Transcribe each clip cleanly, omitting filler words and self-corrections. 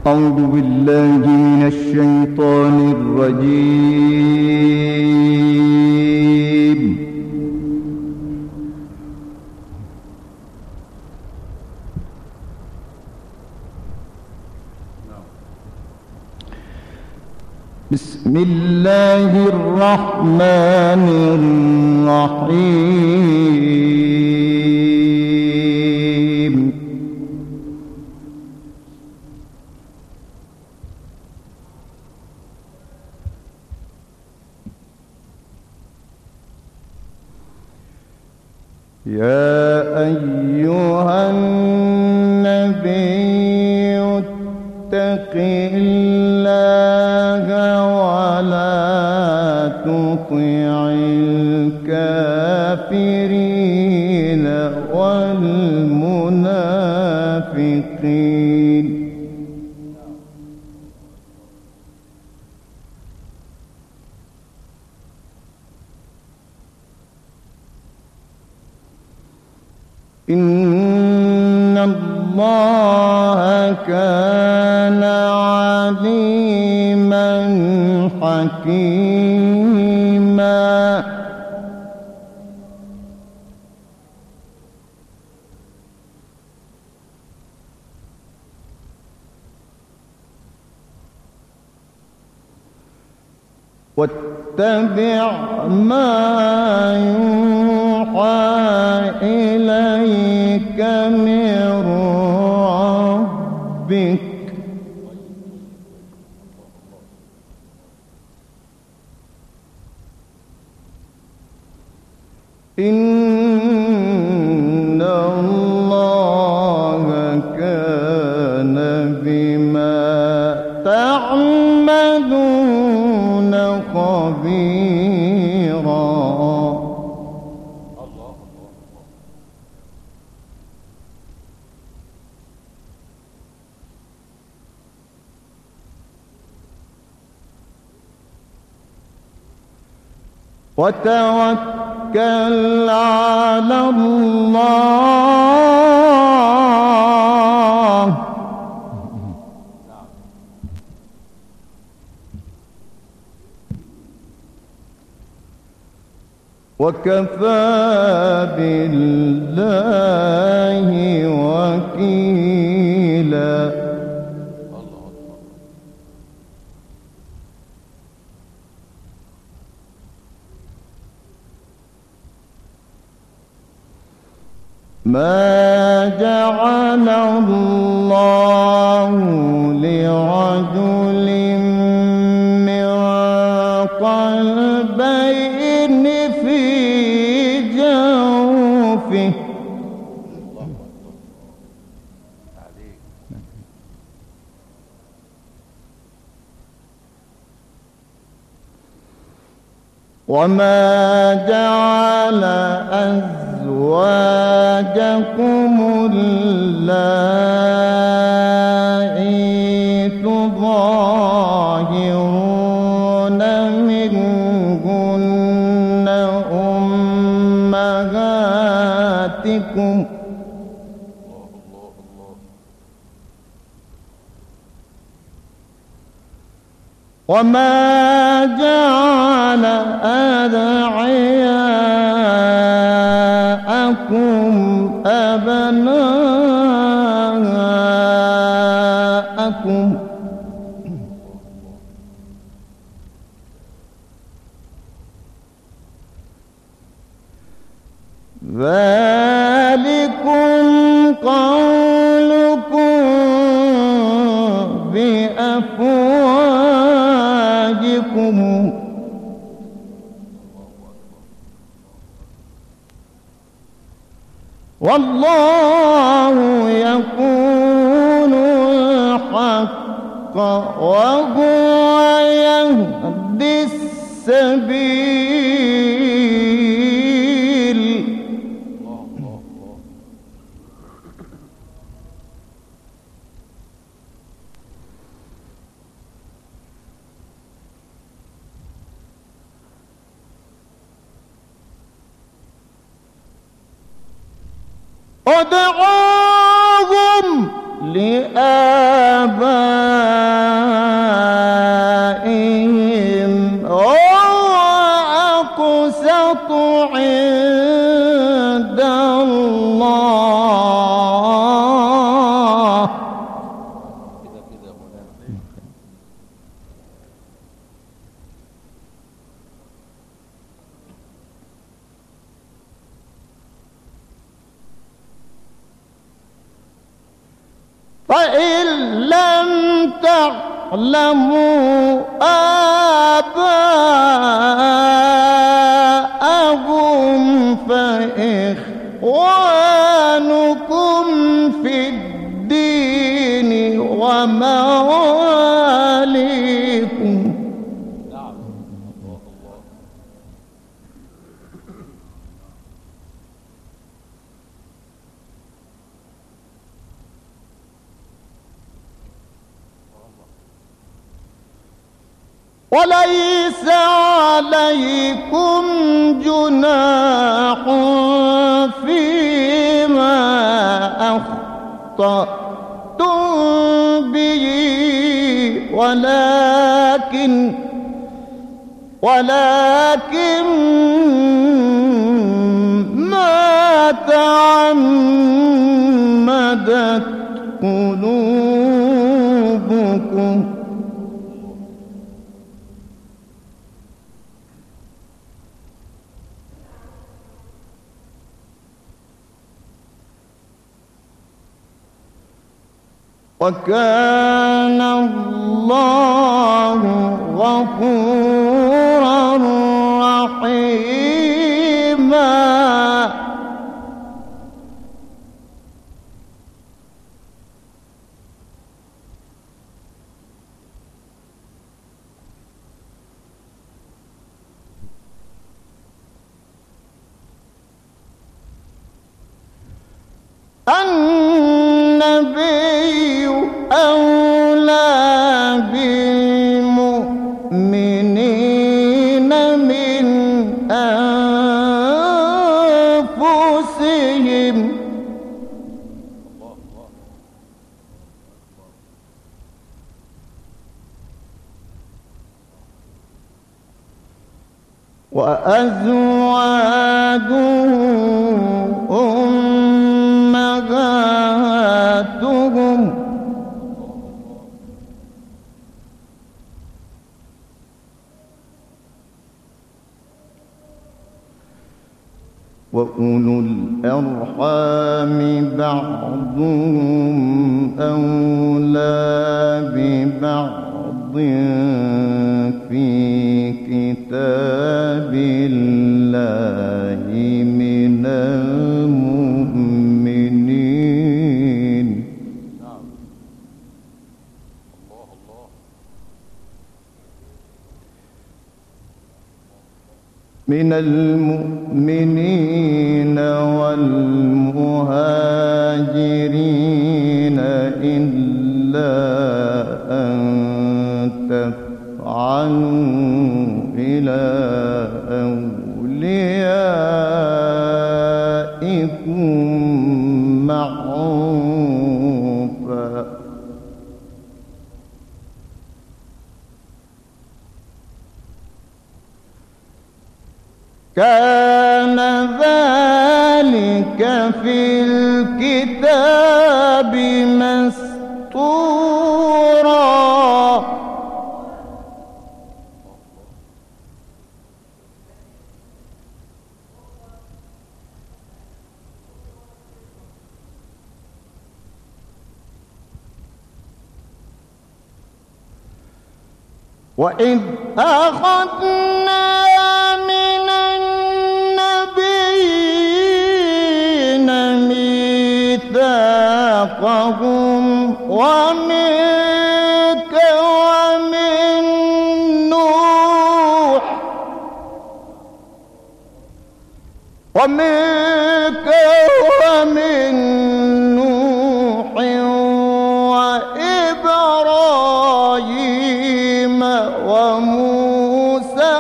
أعوذ بالله من الشيطان الرجيم. بسم الله الرحمن الرحيم. يا أيها النبي اتق الله ولا تطع الكافرين والمنافقين. إن الله كان عليما حكيما. واتبع ما يوحى إليك من ربك إن الله كان بما تعملون خبيرا. وتوكل على الله وكفى بالله وكيلا. ما جعل الله لرجل من قلبين في جوفه وما جعل أزواجكم اللائي تظاهرون منهن أمهاتكم وما جعل أدعياءكم أبناءكم ذلكم قولكم بأفواهكم والله يقول الحق وهو يهدي السبيل. ادعوهم لآبائهم وأقسط عند الله. فإن لم تعلموا آباءهم فإخوانكم في الدين ومواليكم. وليس عليكم جناح فيما أخطأتم به ولكن ما تعمدت قلوبكم. وكان الله غفورا رحيما. النبي أولى بالمؤمنين من أنفسهم وأزواجه أمهاتهم وأولو الأرحام بعضهم أولى ببعض في كتاب الله من المؤمنين. من المؤمنين والمهاجرين إلا أن تفعلوا إلى أوليائكم معروفا. كان ذلك في الكتاب مسطورا. وإذ أخذنا من النبيين ميثاقهم ومنك ومن نوح وإبراهيم وموسى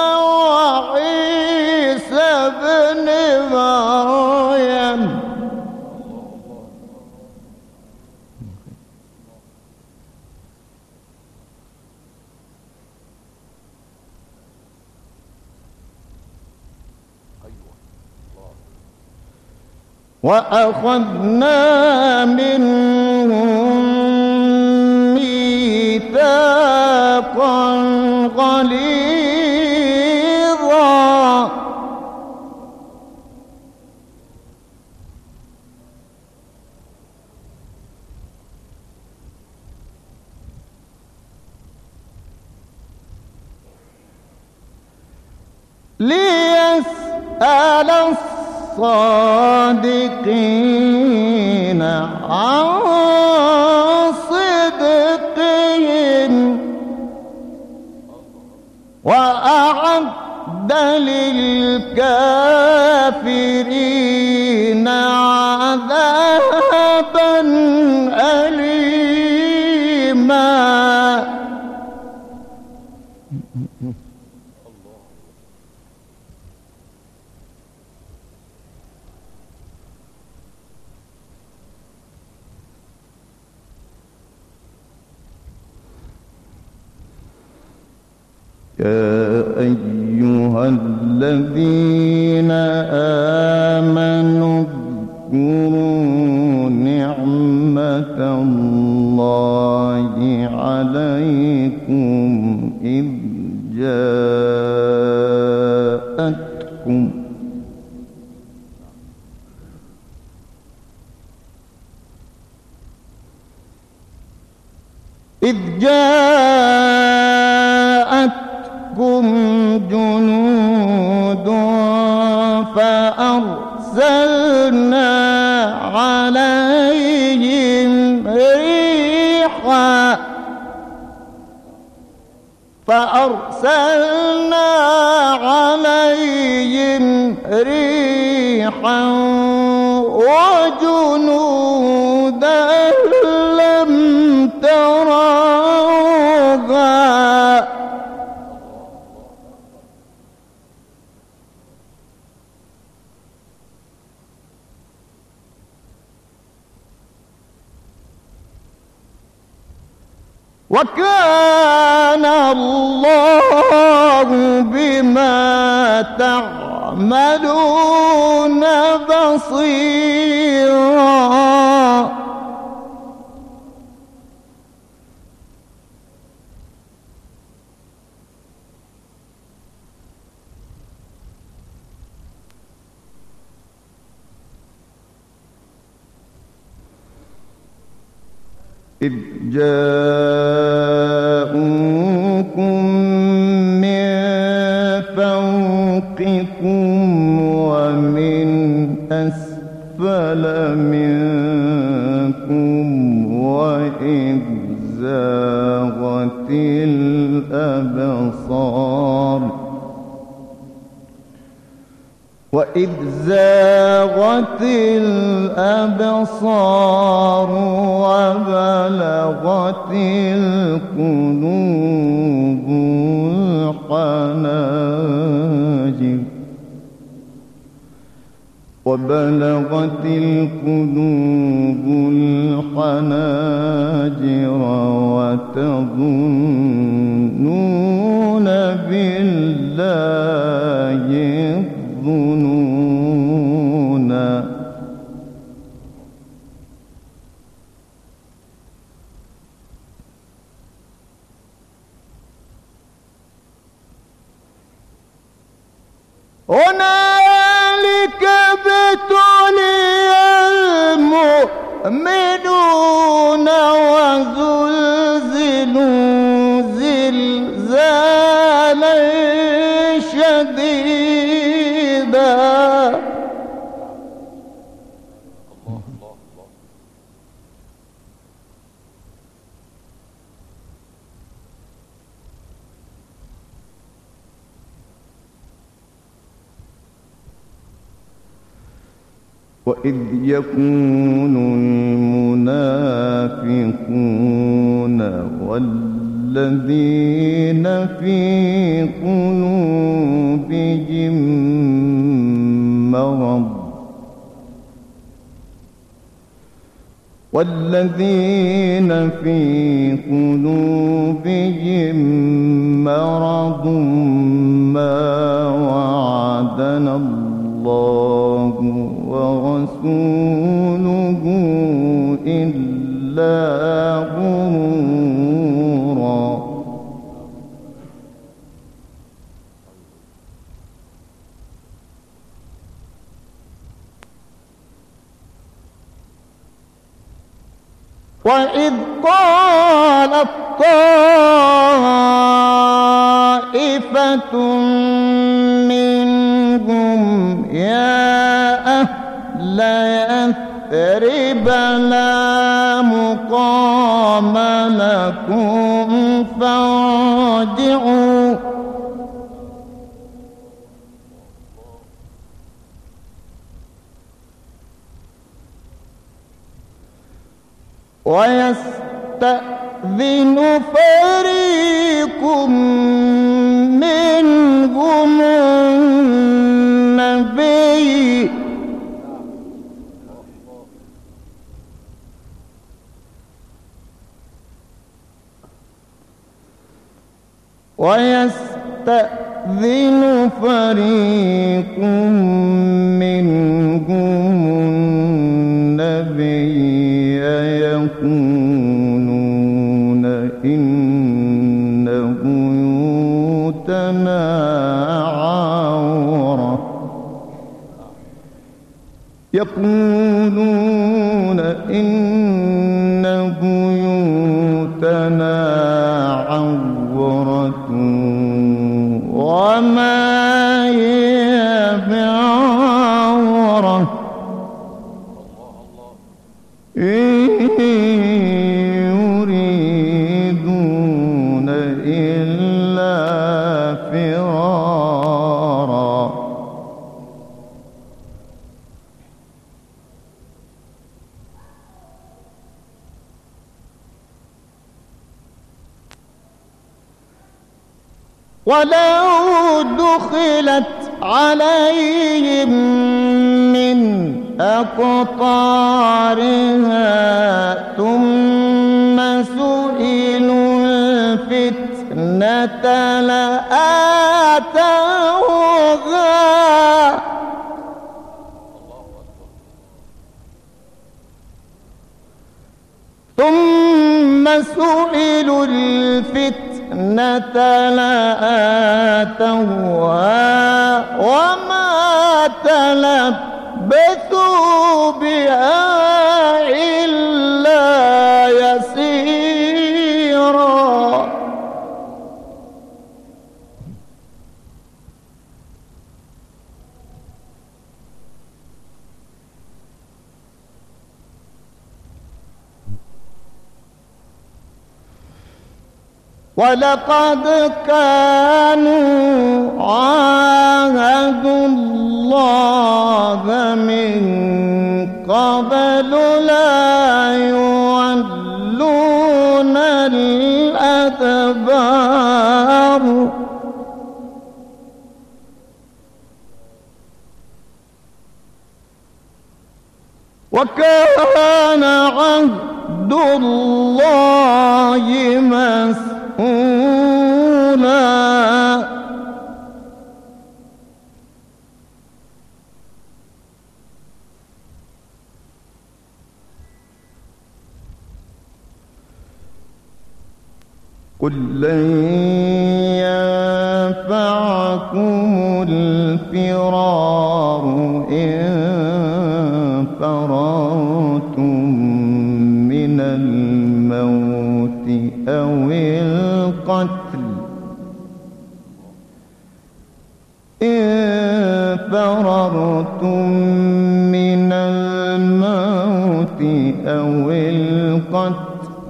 وعيسى ابن مريم وأخذنا منهم ميثاقا غليظا ليسأل الصادقين عن صدقهم وأعد للكافرين عذابا أليما. يا أيها الذين آمنوا اذكروا نعمة الله عليكم إذ جاءتكم جنود فأرسلنا عليهم ريحا وجنودا لم تروها وكان الله بما تعملون بصيرا. إذ جاءوكم من فوقكم ومن أسفل منكم وإذ زاغت الأبصار وبلغت القلوب الحناجر وتظنون بالله الظنونا. هنالك ابتلي المؤمنون وزلزلوا زلزالا شديدا. وإذ يقول المنافقون والذين في قلوبهم مرض ما وعدنا الله الله ورسوله إلا غرورا. وإذ قالت طائفة منهم يا أهل يثرب لا مقام لكم فارجعوا ويستأذن فريق منهم النبي يقولون إن بيوتنا عورة وما هي بعورة يريدون إلا فرارا. ولو دخلت عليهم من أقطارها ثم سئلوا الفتنة لآتوها وما تلبثوا بها إلا يسيرا. ولقد كانوا عاهدوا الله من قبل لا يولون الأدبار وكان عهد الله مسؤولا. قل لن ينفعكم الفرار إن فررتم من الموت أو القتل إن فررتم من الموت أو القتل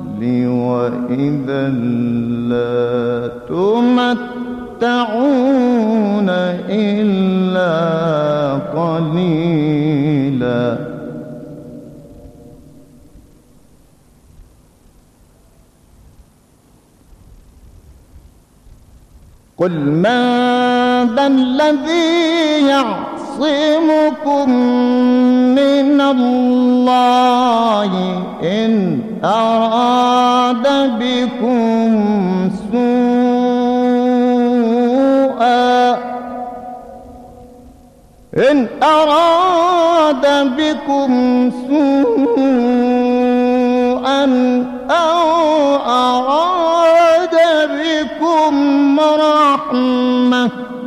وإذا لا تمتعون إلا قليلا. قل من ذا الذي يعصمكم من الله إن أراد بكم سوءا إن أراد بكم سوءا أو أراد بكم رحمة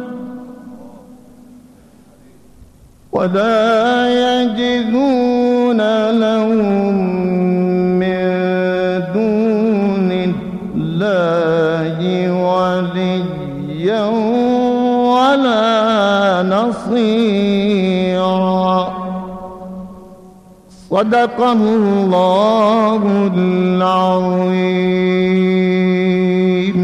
ولا يجدون لهم من دون الله وليا ولا نصيرا. صدق الله العظيم.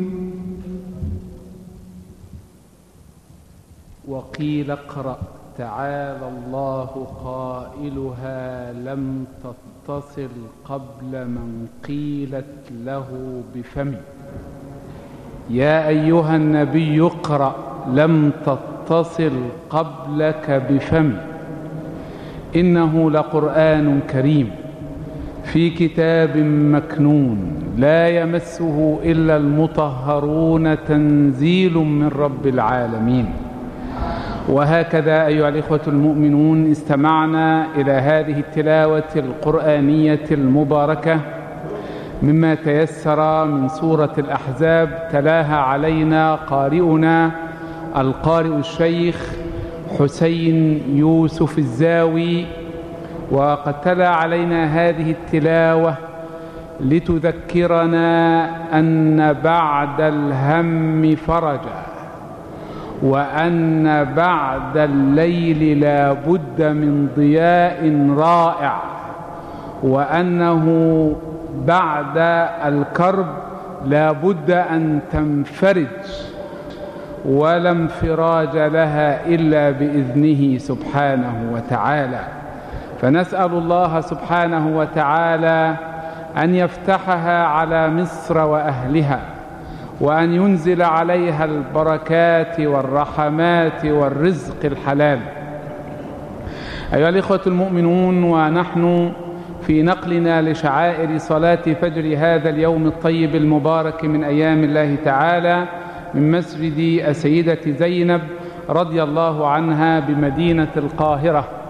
وقيل اقرأ تعالى الله قائلها لم تتصل قبل من قيلت له بفمي. يا أيها النبي اقرأ لم تتصل قبلك بفمي. إنه لقرآن كريم في كتاب مكنون لا يمسه إلا المطهرون تنزيل من رب العالمين. وهكذا أيها الإخوة المؤمنون استمعنا إلى هذه التلاوة القرآنية المباركة مما تيسر من سورة الأحزاب. تلاها علينا قارئنا القارئ الشيخ حسين يوسف الزاوي، وقد تلا علينا هذه التلاوة لتذكرنا أن بعد الهم فرجا، وأن بعد الليل لا بد من ضياء رائع، وأنه بعد الكرب لا بد أن تنفرج، ولا انفراج لها إلا بإذنه سبحانه وتعالى. فنسأل الله سبحانه وتعالى أن يفتحها على مصر وأهلها، وأن ينزل عليها البركات والرحمات والرزق الحلال. أيها الإخوة المؤمنون، ونحن في نقلنا لشعائر صلاة فجر هذا اليوم الطيب المبارك من أيام الله تعالى من مسجد السيدة زينب رضي الله عنها بمدينة القاهرة،